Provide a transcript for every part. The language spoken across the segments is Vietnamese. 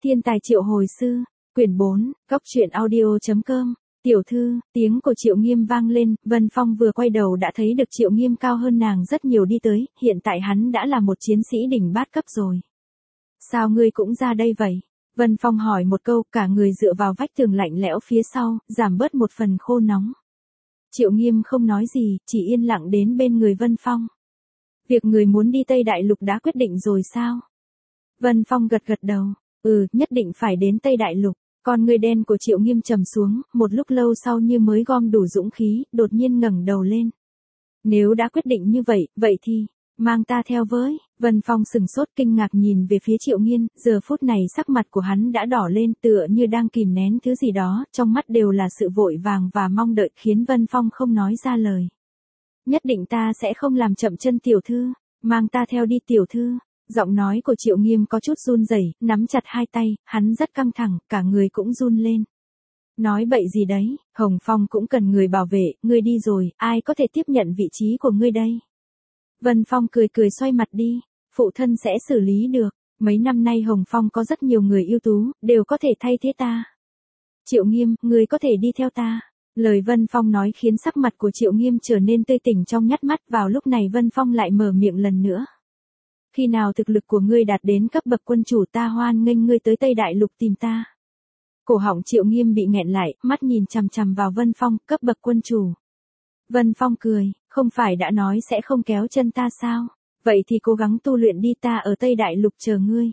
Thiên tài triệu hồi sư, quyển 4, góc truyện audio.com, tiểu thư, tiếng của Triệu Nghiêm vang lên, Vân Phong vừa quay đầu đã thấy được Triệu Nghiêm cao hơn nàng rất nhiều đi tới, hiện tại hắn đã là một chiến sĩ đỉnh bát cấp rồi. Sao ngươi cũng ra đây vậy? Vân Phong hỏi một câu, cả người dựa vào vách tường lạnh lẽo phía sau, giảm bớt một phần khô nóng. Triệu Nghiêm không nói gì, chỉ yên lặng đến bên người Vân Phong. Việc người muốn đi Tây Đại Lục đã quyết định rồi sao? Vân Phong gật gật đầu, nhất định phải đến Tây Đại Lục. Con người đen của Triệu Nghiêm trầm xuống, một lúc lâu sau như mới gom đủ dũng khí, đột nhiên ngẩng đầu lên. Nếu đã quyết định như vậy, vậy thì, mang ta theo với. Vân Phong sừng sốt kinh ngạc nhìn về phía Triệu Nghiêm, giờ phút này sắc mặt của hắn đã đỏ lên tựa như đang kìm nén thứ gì đó, trong mắt đều là sự vội vàng và mong đợi khiến Vân Phong không nói ra lời. Nhất định ta sẽ không làm chậm chân tiểu thư, mang ta theo đi tiểu thư. Giọng nói của Triệu Nghiêm có chút run rẩy, nắm chặt hai tay, hắn rất căng thẳng, cả người cũng run lên. Nói bậy gì đấy, Hồng Phong cũng cần người bảo vệ, ngươi đi rồi, ai có thể tiếp nhận vị trí của ngươi đây? Vân Phong cười cười xoay mặt đi, phụ thân sẽ xử lý được, mấy năm nay Hồng Phong có rất nhiều người ưu tú, đều có thể thay thế ta. Triệu Nghiêm, ngươi có thể đi theo ta. Lời Vân Phong nói khiến sắc mặt của Triệu Nghiêm trở nên tươi tỉnh trong nhát mắt, vào lúc này Vân Phong lại mở miệng lần nữa. Khi nào thực lực của ngươi đạt đến cấp bậc quân chủ ta hoan nghênh ngươi tới Tây Đại Lục tìm ta. Cổ họng Triệu Nghiêm bị nghẹn lại, mắt nhìn chằm chằm vào Vân Phong, cấp bậc quân chủ. Vân Phong cười, không phải đã nói sẽ không kéo chân ta sao? Vậy thì cố gắng tu luyện đi, ta ở Tây Đại Lục chờ ngươi.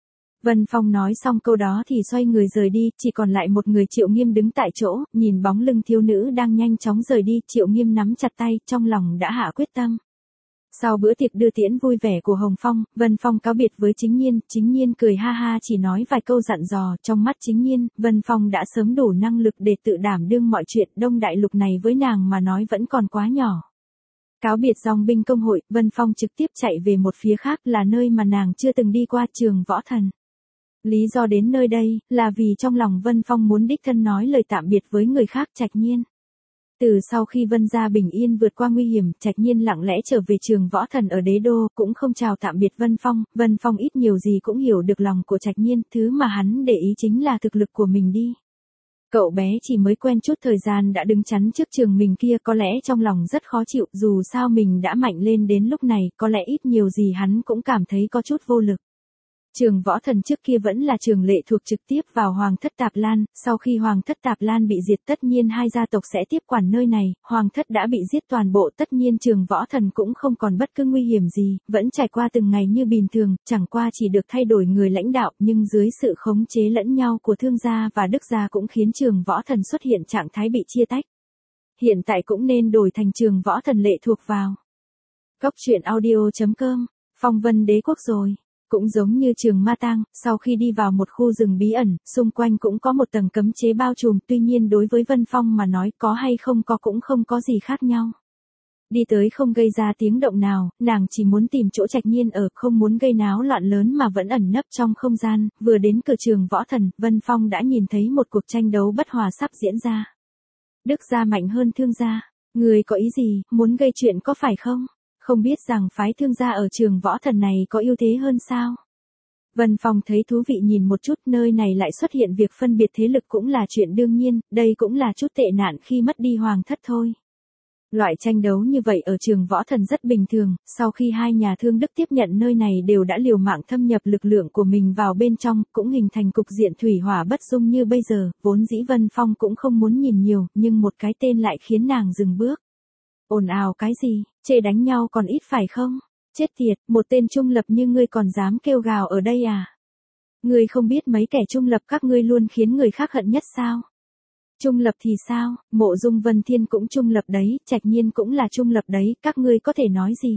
Vân Phong nói xong câu đó thì xoay người rời đi, chỉ còn lại một người. Triệu Nghiêm đứng tại chỗ, nhìn bóng lưng thiếu nữ đang nhanh chóng rời đi, Triệu Nghiêm nắm chặt tay, trong lòng đã hạ quyết tâm. Sau bữa tiệc đưa tiễn vui vẻ của Hồng Phong, Vân Phong cáo biệt với Chính Nhiên cười ha ha chỉ nói vài câu dặn dò, trong mắt Chính Nhiên, Vân Phong đã sớm đủ năng lực để tự đảm đương mọi chuyện, Đông Đại Lục này với nàng mà nói vẫn còn quá nhỏ. Cáo biệt dòng binh công hội, Vân Phong trực tiếp chạy về một phía khác là nơi mà nàng chưa từng đi qua, Trường Võ Thần. Lý do đến nơi đây, là vì trong lòng Vân Phong muốn đích thân nói lời tạm biệt với người khác, Trạch Nhiên. Từ sau khi Vân gia bình yên vượt qua nguy hiểm, Trạch Nhiên lặng lẽ trở về Trường Võ Thần ở Đế Đô, cũng không chào tạm biệt Vân Phong ít nhiều gì cũng hiểu được lòng của Trạch Nhiên, thứ mà hắn để ý chính là thực lực của mình đi. Cậu bé chỉ mới quen chút thời gian đã đứng chắn trước trường mình kia, có lẽ trong lòng rất khó chịu, dù sao mình đã mạnh lên đến lúc này, có lẽ ít nhiều gì hắn cũng cảm thấy có chút vô lực. Trường Võ Thần trước kia vẫn là trường lệ thuộc trực tiếp vào Hoàng thất Tạp Lan, sau khi Hoàng thất Tạp Lan bị diệt tất nhiên hai gia tộc sẽ tiếp quản nơi này, Hoàng thất đã bị giết toàn bộ, tất nhiên Trường Võ Thần cũng không còn bất cứ nguy hiểm gì, vẫn trải qua từng ngày như bình thường, chẳng qua chỉ được thay đổi người lãnh đạo, nhưng dưới sự khống chế lẫn nhau của Thương gia và Đức gia cũng khiến Trường Võ Thần xuất hiện trạng thái bị chia tách. Hiện tại cũng nên đổi thành Trường Võ Thần lệ thuộc vào. Góc truyện audio.com, Phong Vân Đế quốc rồi. Cũng giống như Trường Ma Tang, sau khi đi vào một khu rừng bí ẩn, xung quanh cũng có một tầng cấm chế bao trùm, tuy nhiên đối với Vân Phong mà nói có hay không có cũng không có gì khác nhau. Đi tới không gây ra tiếng động nào, nàng chỉ muốn tìm chỗ Trạch Nhiên ở, không muốn gây náo loạn lớn mà vẫn ẩn nấp trong không gian, vừa đến cửa Trường Võ Thần, Vân Phong đã nhìn thấy một cuộc tranh đấu bất hòa sắp diễn ra. Đức gia mạnh hơn Thương gia, người có ý gì, muốn gây chuyện có phải không? Không biết rằng phái Thương gia ở Trường Võ Thần này có ưu thế hơn sao? Vân Phong thấy thú vị nhìn một chút, nơi này lại xuất hiện việc phân biệt thế lực cũng là chuyện đương nhiên, đây cũng là chút tệ nạn khi mất đi Hoàng thất thôi. Loại tranh đấu như vậy ở Trường Võ Thần rất bình thường, sau khi hai nhà Thương Đức tiếp nhận nơi này đều đã liều mạng thâm nhập lực lượng của mình vào bên trong, cũng hình thành cục diện thủy hỏa bất dung như bây giờ, vốn dĩ Vân Phong cũng không muốn nhìn nhiều, nhưng một cái tên lại khiến nàng dừng bước. Ồn ào cái gì, chê đánh nhau còn ít phải không? Chết tiệt, một tên trung lập như ngươi còn dám kêu gào ở đây à? Ngươi không biết mấy kẻ trung lập các ngươi luôn khiến người khác hận nhất sao? Trung lập thì sao, Mộ Dung Vân Thiên cũng trung lập đấy, Trạch Nhiên cũng là trung lập đấy, các ngươi có thể nói gì?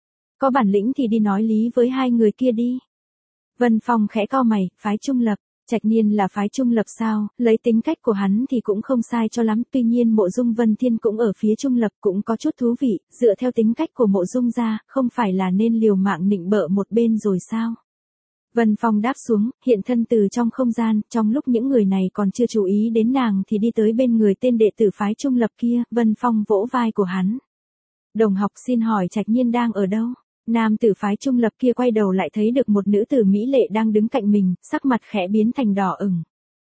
Có bản lĩnh thì đi nói lý với hai người kia đi. Vân Phong khẽ cau mày, phái trung lập. Trạch Nhiên là phái trung lập sao, lấy tính cách của hắn thì cũng không sai cho lắm, tuy nhiên Mộ Dung Vân Thiên cũng ở phía trung lập cũng có chút thú vị, dựa theo tính cách của Mộ Dung gia, không phải là nên liều mạng nịnh bợ một bên rồi sao? Vân Phong đáp xuống, hiện thân từ trong không gian, trong lúc những người này còn chưa chú ý đến nàng thì đi tới bên người tên đệ tử phái trung lập kia, Vân Phong vỗ vai của hắn. Đồng học xin hỏi Trạch Nhiên đang ở đâu? Nam tử phái trung lập kia quay đầu lại thấy được một nữ tử mỹ lệ đang đứng cạnh mình, sắc mặt khẽ biến thành đỏ ửng.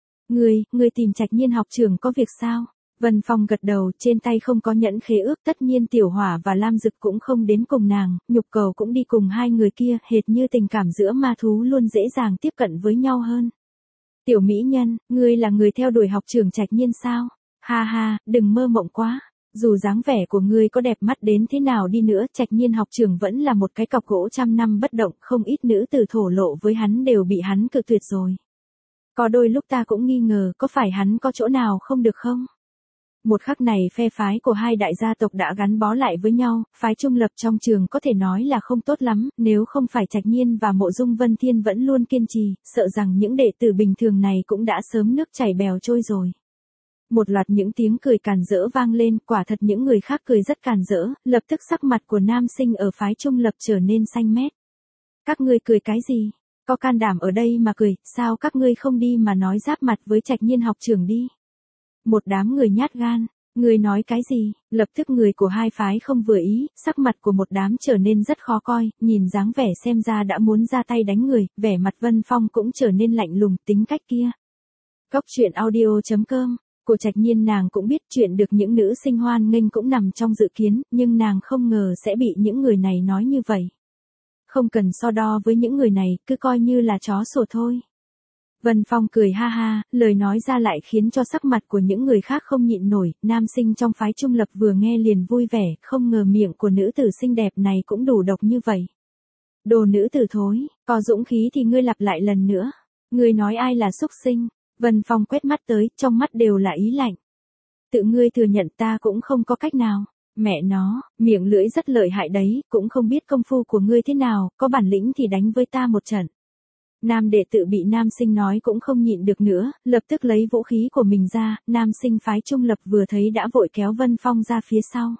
Ngươi tìm Trạch Nhiên học trưởng có việc sao? Vân Phong gật đầu, trên tay không có nhẫn khế ước, tất nhiên Tiểu Hỏa và Lam Dực cũng không đến cùng nàng, Nhục Cầu cũng đi cùng hai người kia, hệt như tình cảm giữa ma thú luôn dễ dàng tiếp cận với nhau hơn. Tiểu mỹ nhân, ngươi là người theo đuổi học trưởng Trạch Nhiên sao? Ha ha, đừng mơ mộng quá. Dù dáng vẻ của ngươi có đẹp mắt đến thế nào đi nữa, Trạch Nhiên học trưởng vẫn là một cái cọc gỗ trăm năm bất động, không ít nữ tử thổ lộ với hắn đều bị hắn cự tuyệt rồi. Có đôi lúc ta cũng nghi ngờ có phải hắn có chỗ nào không được không? Một khắc này phe phái của hai đại gia tộc đã gắn bó lại với nhau, phái trung lập trong trường có thể nói là không tốt lắm, nếu không phải Trạch Nhiên và Mộ Dung Vân Thiên vẫn luôn kiên trì, sợ rằng những đệ tử bình thường này cũng đã sớm nước chảy bèo trôi rồi. Một loạt những tiếng cười càn rỡ vang lên, quả thật những người khác cười rất càn rỡ, lập tức sắc mặt của nam sinh ở phái trung lập trở nên xanh mét. Các ngươi cười cái gì? Có can đảm ở đây mà cười, sao các ngươi không đi mà nói giáp mặt với Trạch Nhiên học trưởng đi? Một đám người nhát gan, ngươi nói cái gì? Lập tức người của hai phái không vừa ý, sắc mặt của một đám trở nên rất khó coi, nhìn dáng vẻ xem ra đã muốn ra tay đánh người, vẻ mặt Vân Phong cũng trở nên lạnh lùng, tính cách kia. Cốc truyện audio.com Của Trạch Nhiên nàng cũng biết chuyện được những nữ sinh hoan nghênh cũng nằm trong dự kiến, nhưng nàng không ngờ sẽ bị những người này nói như vậy. Không cần so đo với những người này, cứ coi như là chó sủa thôi. Vân Phong cười ha ha, lời nói ra lại khiến cho sắc mặt của những người khác không nhịn nổi, nam sinh trong phái trung lập vừa nghe liền vui vẻ, không ngờ miệng của nữ tử xinh đẹp này cũng đủ độc như vậy. Đồ nữ tử thối, có dũng khí thì ngươi lặp lại lần nữa. Ngươi nói ai là xúc sinh? Vân Phong quét mắt tới, trong mắt đều là ý lạnh. Tự ngươi thừa nhận ta cũng không có cách nào. Mẹ nó, miệng lưỡi rất lợi hại đấy, cũng không biết công phu của ngươi thế nào, có bản lĩnh thì đánh với ta một trận. Nam đệ tử bị nam sinh nói cũng không nhịn được nữa, lập tức lấy vũ khí của mình ra, nam sinh phái trung lập vừa thấy đã vội kéo Vân Phong ra phía sau.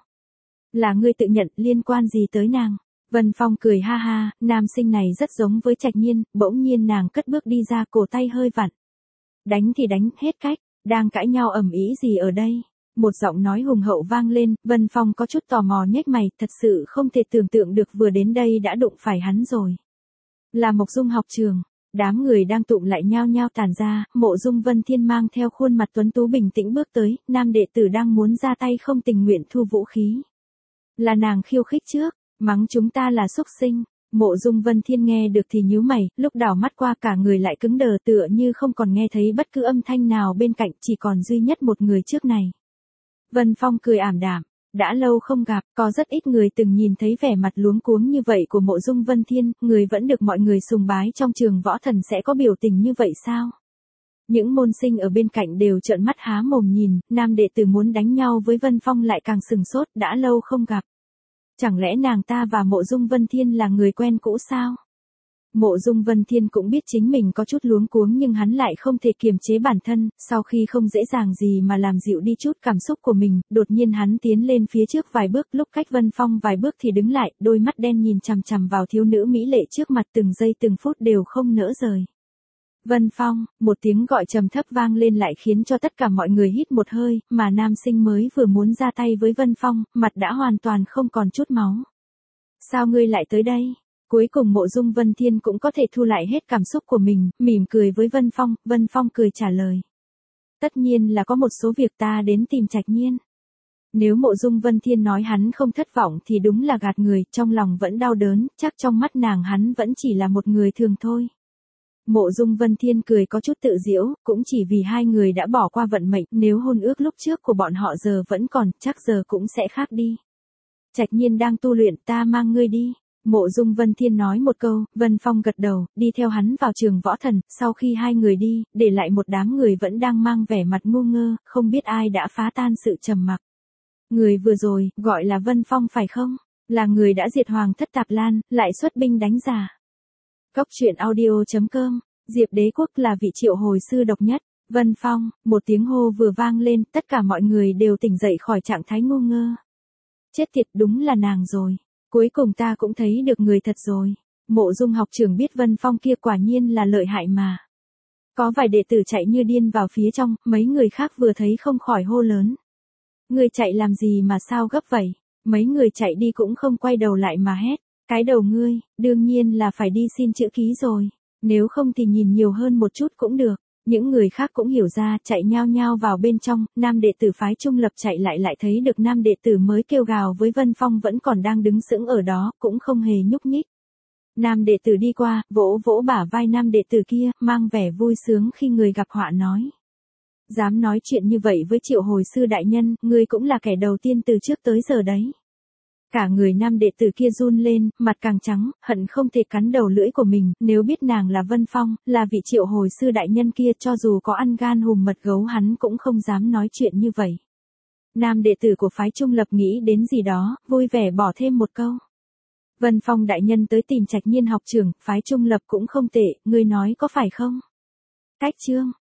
Là ngươi tự nhận, liên quan gì tới nàng? Vân Phong cười ha ha, nam sinh này rất giống với Trạch Nhiên, bỗng nhiên nàng cất bước đi ra, cổ tay hơi vặn. Đánh thì đánh, hết cách, đang cãi nhau ầm ĩ gì ở đây? Một giọng nói hùng hậu vang lên, Vân Phong có chút tò mò nhếch mày, thật sự không thể tưởng tượng được vừa đến đây đã đụng phải hắn rồi. Là Mộc Dung học trường, đám người đang tụm lại nhao nhao tản ra, Mộ Dung Vân Thiên mang theo khuôn mặt tuấn tú bình tĩnh bước tới, nam đệ tử đang muốn ra tay không tình nguyện thu vũ khí. Là nàng khiêu khích trước, mắng chúng ta là xúc sinh. Mộ Dung Vân Thiên nghe được thì nhíu mày, lúc đảo mắt qua cả người lại cứng đờ tựa như không còn nghe thấy bất cứ âm thanh nào bên cạnh, chỉ còn duy nhất một người trước này. Vân Phong cười ảm đạm, đã lâu không gặp, có rất ít người từng nhìn thấy vẻ mặt luống cuống như vậy của Mộ Dung Vân Thiên, người vẫn được mọi người sùng bái trong trường võ thần sẽ có biểu tình như vậy sao? Những môn sinh ở bên cạnh đều trợn mắt há mồm nhìn, nam đệ tử muốn đánh nhau với Vân Phong lại càng sừng sốt, đã lâu không gặp. Chẳng lẽ nàng ta và Mộ Dung Vân Thiên là người quen cũ sao? Mộ Dung Vân Thiên cũng biết chính mình có chút luống cuống nhưng hắn lại không thể kiềm chế bản thân, sau khi không dễ dàng gì mà làm dịu đi chút cảm xúc của mình, đột nhiên hắn tiến lên phía trước vài bước, lúc cách Vân Phong vài bước thì đứng lại, đôi mắt đen nhìn chằm chằm vào thiếu nữ mỹ lệ trước mặt, từng giây từng phút đều không nỡ rời. Vân Phong, một tiếng gọi trầm thấp vang lên lại khiến cho tất cả mọi người hít một hơi, mà nam sinh mới vừa muốn ra tay với Vân Phong, mặt đã hoàn toàn không còn chút máu. Sao ngươi lại tới đây? Cuối cùng Mộ Dung Vân Thiên cũng có thể thu lại hết cảm xúc của mình, mỉm cười với Vân Phong cười trả lời. Tất nhiên là có một số việc ta đến tìm Trạch Nhiên. Nếu Mộ Dung Vân Thiên nói hắn không thất vọng thì đúng là gạt người, trong lòng vẫn đau đớn, chắc trong mắt nàng hắn vẫn chỉ là một người thường thôi. Mộ Dung Vân Thiên cười có chút tự giễu, cũng chỉ vì hai người đã bỏ qua vận mệnh, nếu hôn ước lúc trước của bọn họ giờ vẫn còn, chắc giờ cũng sẽ khác đi. Trạch Nhiên đang tu luyện, ta mang ngươi đi. Mộ Dung Vân Thiên nói một câu, Vân Phong gật đầu, đi theo hắn vào trường võ thần, sau khi hai người đi, để lại một đám người vẫn đang mang vẻ mặt ngu ngơ, không biết ai đã phá tan sự trầm mặc. Người vừa rồi, gọi là Vân Phong phải không? Là người đã diệt Hoàng thất Tạp Lan, lại xuất binh đánh già. Cốc truyện audio.com, Diệp Đế Quốc là vị triệu hồi sư độc nhất. Vân Phong, một tiếng hô vừa vang lên, tất cả mọi người đều tỉnh dậy khỏi trạng thái ngu ngơ. Chết tiệt, đúng là nàng rồi. Cuối cùng ta cũng thấy được người thật rồi. Mộ Dung học trưởng biết Vân Phong kia quả nhiên là lợi hại mà. Có vài đệ tử chạy như điên vào phía trong, mấy người khác vừa thấy không khỏi hô lớn. Người chạy làm gì mà sao gấp vậy? Mấy người chạy đi cũng không quay đầu lại mà hét. Cái đầu ngươi, đương nhiên là phải đi xin chữ ký rồi. Nếu không thì nhìn nhiều hơn một chút cũng được. Những người khác cũng hiểu ra, chạy nhao nhao vào bên trong, nam đệ tử phái trung lập chạy lại thấy được nam đệ tử mới kêu gào với Vân Phong vẫn còn đang đứng sững ở đó, cũng không hề nhúc nhích. Nam đệ tử đi qua, vỗ vỗ bả vai nam đệ tử kia, mang vẻ vui sướng khi người gặp họa nói. Dám nói chuyện như vậy với Triệu Hồi sư đại nhân, ngươi cũng là kẻ đầu tiên từ trước tới giờ đấy. Cả người nam đệ tử kia run lên, mặt càng trắng, hận không thể cắn đầu lưỡi của mình, nếu biết nàng là Vân Phong, là vị Triệu Hồi sư đại nhân kia, cho dù có ăn gan hùm mật gấu hắn cũng không dám nói chuyện như vậy. Nam đệ tử của phái trung lập nghĩ đến gì đó, vui vẻ bỏ thêm một câu. Vân Phong đại nhân tới tìm Trạch Nhiên học trưởng, phái trung lập cũng không tệ, ngươi nói có phải không? Cách chương